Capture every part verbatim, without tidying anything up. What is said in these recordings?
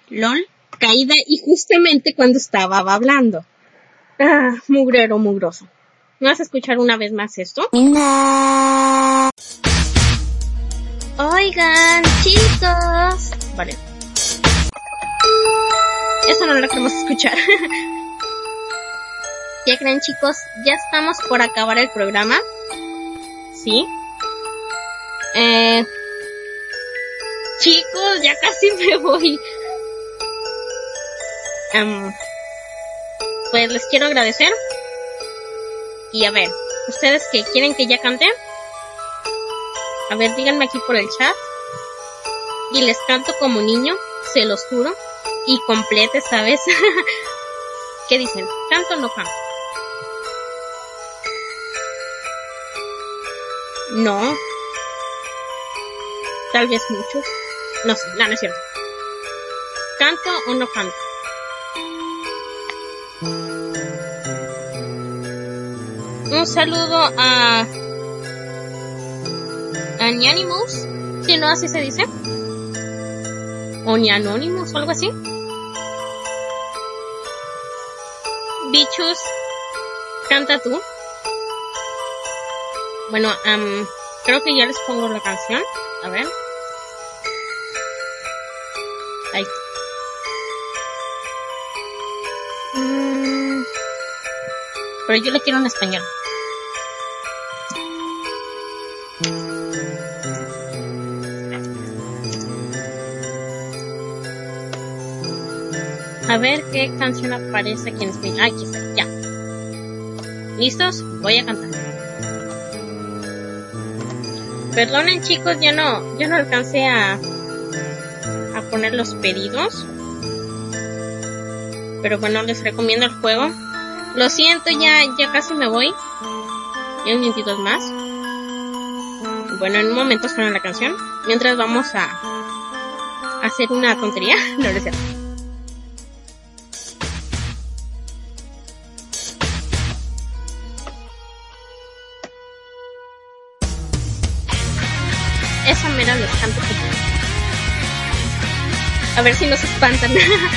LOL, caída y justamente cuando estaba hablando. Ah, mugrero, mugroso. ¿No vas a escuchar una vez más esto? No. Oigan, chicos. Vale. Eso no lo queremos escuchar. ¿Qué creen, chicos? Ya estamos por acabar el programa. ¿Sí? Eh... Chicos, ya casi me voy. Um, pues les quiero agradecer. Y a ver, ¿ustedes qué? ¿Quieren que ya cante? A ver, díganme aquí por el chat. Y les canto como niño, se los juro. Y complete esta vez. ¿Qué dicen? ¿Canto o no canto? No. Tal vez muchos. No sé, no, no es cierto. ¿Canto o no canto? Un saludo a Anonymous, si no así se dice, o ni Anonymous o algo así. Bichos, canta tú. Bueno, um, creo que ya les pongo la canción. A ver. Ahí. Mm, pero yo lo quiero en español. A ver qué canción aparece aquí en español. Ah, aquí está, ya. ¿Listos? Voy a cantar. Perdonen, chicos, ya no, ya no alcancé a, a poner los pedidos. Pero bueno, les recomiendo el juego. Lo siento, ya, ya casi me voy. Y un minutitos más. Bueno, en un momento suena la canción. Mientras vamos a, a hacer una tontería. No lo sé. Esa mera les canto. A ver si nos espantan.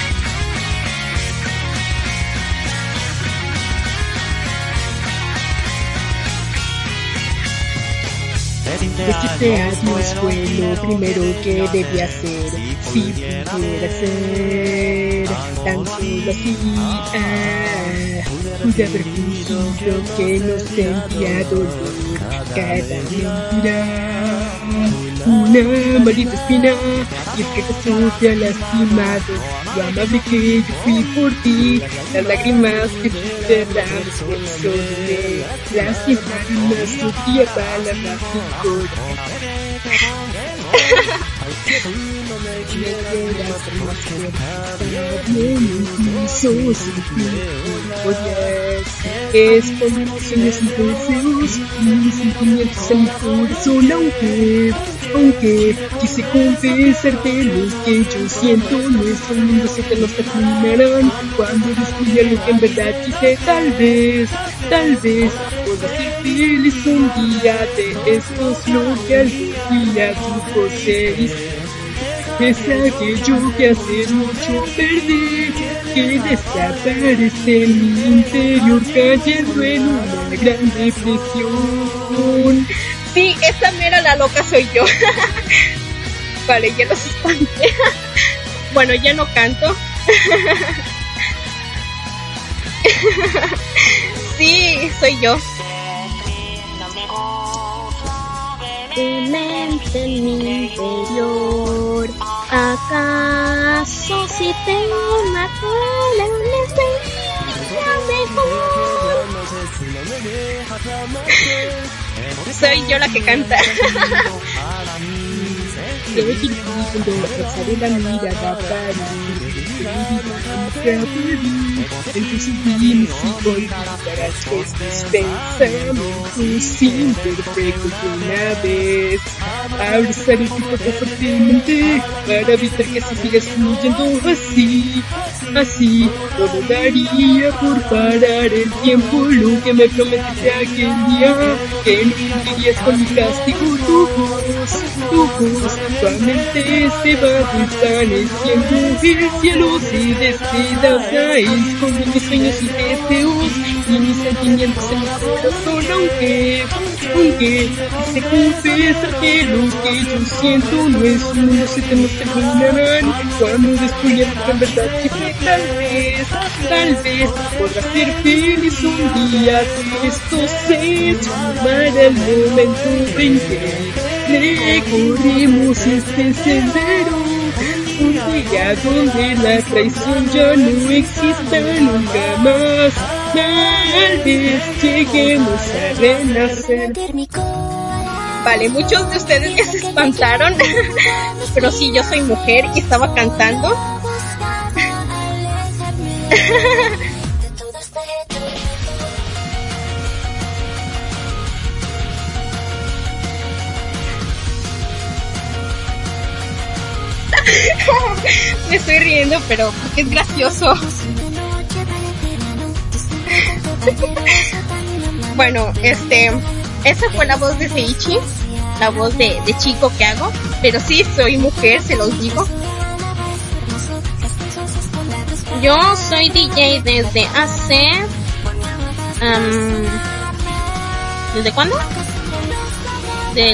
Decirte adiós fue lo primero que debí hacer. Si pudiera ser tan solo así, ah, pude haber fingido que no sentía dolor. Cada mentira, una maldita espina, y es que Jesús te ha lastimado. Lo amable que yo fui por ti, las lágrimas que tú derramas por sobre lastimar una sufría palabra pico. Es por mis sueños entonces, mis sentimientos en mi corazón, aunque, aunque quise confesarte lo que yo siento, nuestros mundos eternos terminarán cuando descubrí algo que en verdad quise. Tal vez, tal vez pueda ser feliz un día de estos, lo que algún día tú posees. Es aquello que hace mucho perdí, que desaparece en mi interior, cayendo en una gran depresión. Sí, esa mera la loca soy yo. Vale, ya los espanté. Bueno, ya no canto. Sí, soy yo. Mente en mi interior, ¿acaso si tengo una cola mejor? Soy yo la que canta. Soy cuando pasaré la mirada para mí. Entonces dime si olvidarás estos pensamientos imperfectos de una vez. Abrazaré tu cuerpo fuertemente para evitar que se sigas fluyendo así, así. Todo daría por parar el tiempo, lo que me prometiste aquel día, que no cumplirías con mi castigo. Tu voz, tu voz, tu mente se va desvaneciendo, el cielo se despedaza, esconde mis sueños y deseos y mis sentimientos en mi corazón, aunque, aunque quise confesar que lo que yo siento no es un mundo, se te nos terminarán cuando descubierto en verdad que sé, tal vez, tal vez podrás ser feliz un día de estos, se llamará el momento en que recorrimos este sendero, un día donde la traición ya no exista nunca más, tal vez lleguemos a renacer. Vale, muchos de ustedes ya se espantaron, pero sí, yo soy mujer y estaba cantando. Me estoy riendo, pero porque es gracioso. Bueno, este, esa fue la voz de Seiichi, la voz de, de chico que hago, pero sí soy mujer, se los digo. Yo soy D J desde hace, um, ¿desde cuándo? Del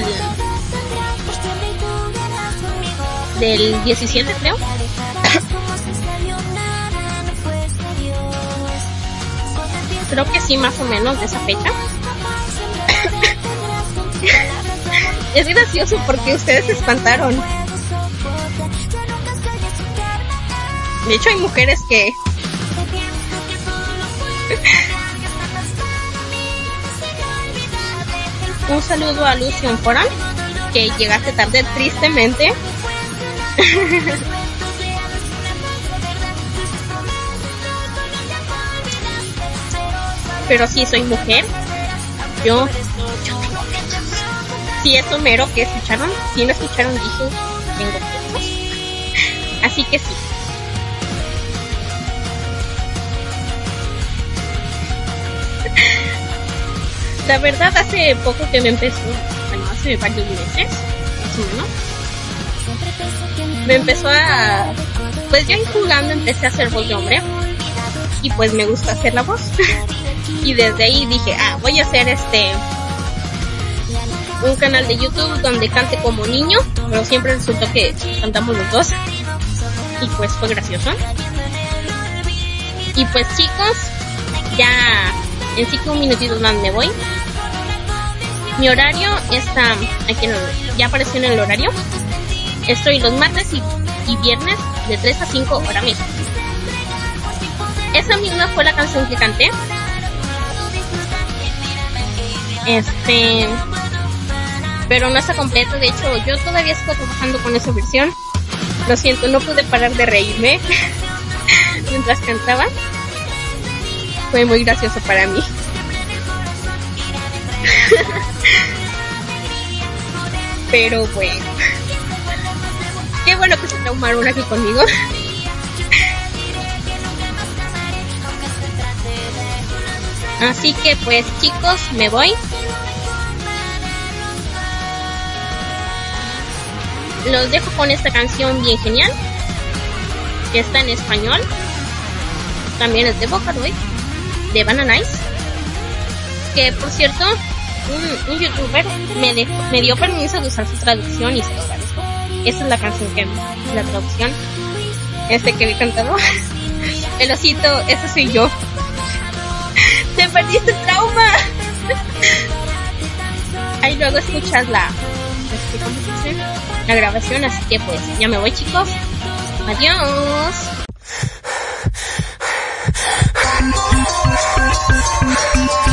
del diecisiete, creo. Creo que sí, más o menos de esa fecha. Es gracioso porque ustedes se espantaron. De hecho hay mujeres que un saludo a Lucian Foran, que llegaste tarde tristemente. Pero sí, soy mujer. Yo, yo tengo pechos. Sí, es Homero que escucharon. Si no escucharon, dije, tengo pechos. Así que sí. La verdad, hace poco que me empezó, bueno, hace varios meses, más o menos, me empezó a, pues yo jugando empecé a hacer voz de hombre, y pues me gusta hacer la voz, y desde ahí dije, ah, voy a hacer este, un canal de YouTube donde cante como niño, pero siempre resultó que cantamos los dos, y pues fue gracioso. Y pues chicos, ya en sí que un minutito más me voy. Mi horario está aquí, en el, ya apareció en el horario. Estoy los martes y, y viernes de tres a cinco hora mismo. Esa misma fue la canción que canté. Este, pero no está completa. De hecho, yo todavía estoy trabajando con esa versión. Lo siento, no pude parar de reírme mientras cantaba. Fue muy gracioso para mí. Pero bueno, qué bueno que se traumaron aquí conmigo. Así que pues chicos, me voy. Los dejo con esta canción bien genial, que está en español. También es de Vocaloid, de Banana Ice, que por cierto un, un youtuber me, dejó, me dio permiso de usar su traducción y se lo agradezco. Esa es la canción que, la traducción este que vi cantado. El osito, ese soy yo. Te perdiste el trauma. Ahí luego escuchas la, ¿cómo se dice? La grabación, así que pues ya me voy chicos. Adiós.